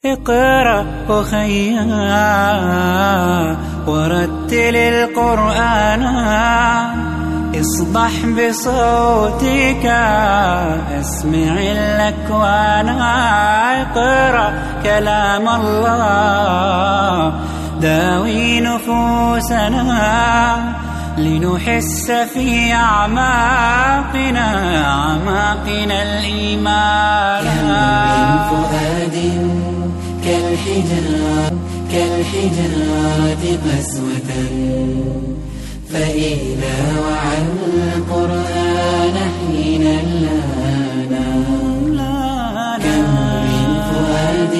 اقرأ أخيا ورتل القرآن، اصبح بصوتك اسمع الأكوان. اقرأ كلام الله داوي نفوسنا، لنحس في أعماقنا الإيمان. كم من فؤاد كالحجارة قسوة، فإذا وعى القرآن حين لانا. كم من فؤاد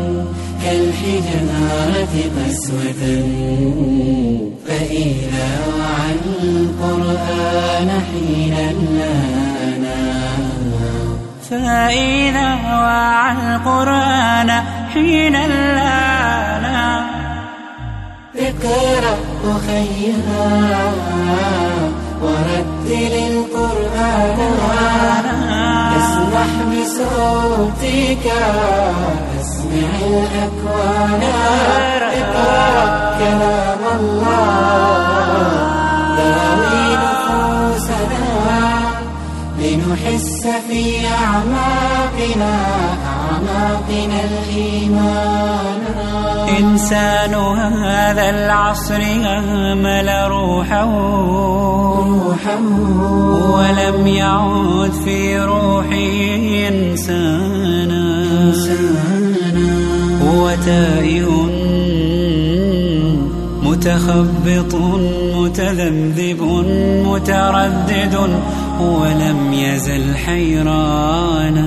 كالحجارة قسوة، فإذا وعى القرآن حين لانا. فإذا وعى القرآن حين لانا. اقرأ أخيا ورتل القرآن، اسمح بصوتك اسمع الأكوان. اقرأ كلام الله داوي نفوسنا، لنحس في أعماقنا الإيمان. إنسان هذا العصر أهمل روحه، ولم يعد في روحه إنسانا. هو تائه متخبط متذبذب متردد، ولم يزل حيرانا.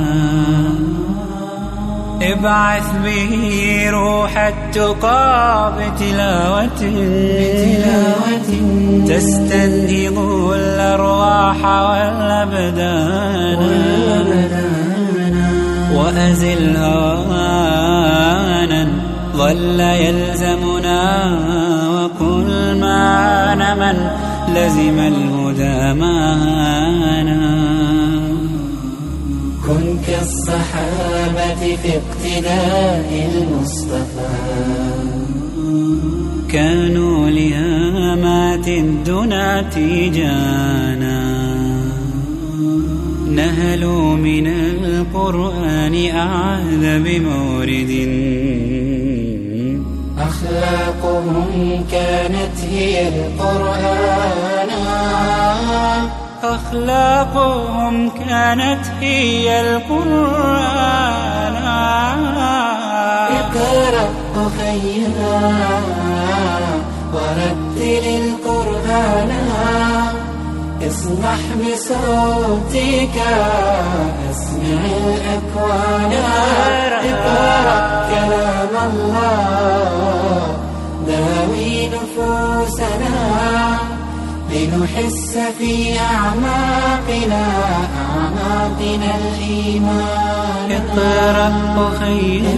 ابعث به روح التقى بتلاوة تستنهض الأرواح والأبدان. وأزل هوانا ظل يلزمنا، وكل ما من لزم الهدى معنا. كن كالصحابة في اقتداء المصطفى، كانوا لهامات الدنا تيجانا. نهلوا من القرآن أعذ بمورد، أخلاقهم كانت هي القرآن. أخلاقهم كانت هي القرآن. اقرأ أخيا ورتل القرآن، اصبح بصوتك اسمع الأكوان. اقرأ كلام الله داوي نفوسنا، لنحس في أعماقنا الإيمان. اقرأ أخيا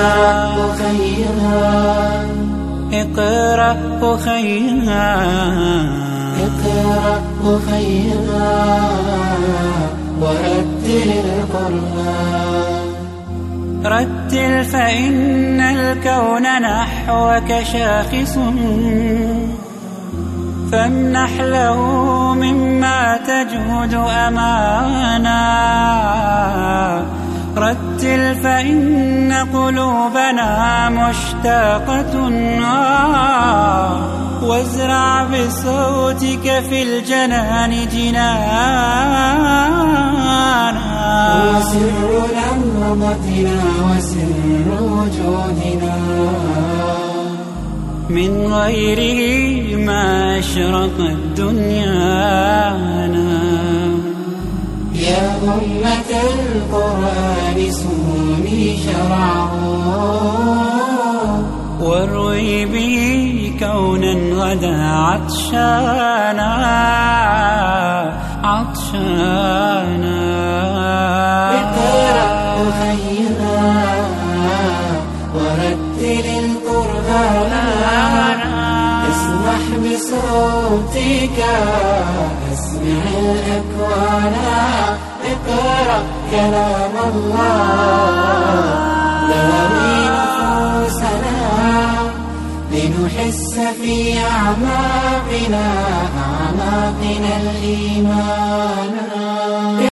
اقرأ أخيا اقرأ أخيا ورتل القرآن. رتل فإن الكون نحوك شاخص، فامنح له مما تجهد أمانا. رتل فإن قلوبنا مشتاقة، وازرع بصوتك في الجنان جنانا. وسر لمضتنا وسر وجودنا، من غيره ما أشرقت دنيانا. يا أمة القرآن صوني شرعه، واروي به كونا غدا عطشانا. اقرأ أخيا ورتل القرآن، اسمح بصوتك اسمع الأكوان. اقرأ كلام الله داوي لنحس في أعماقنا الإيمان.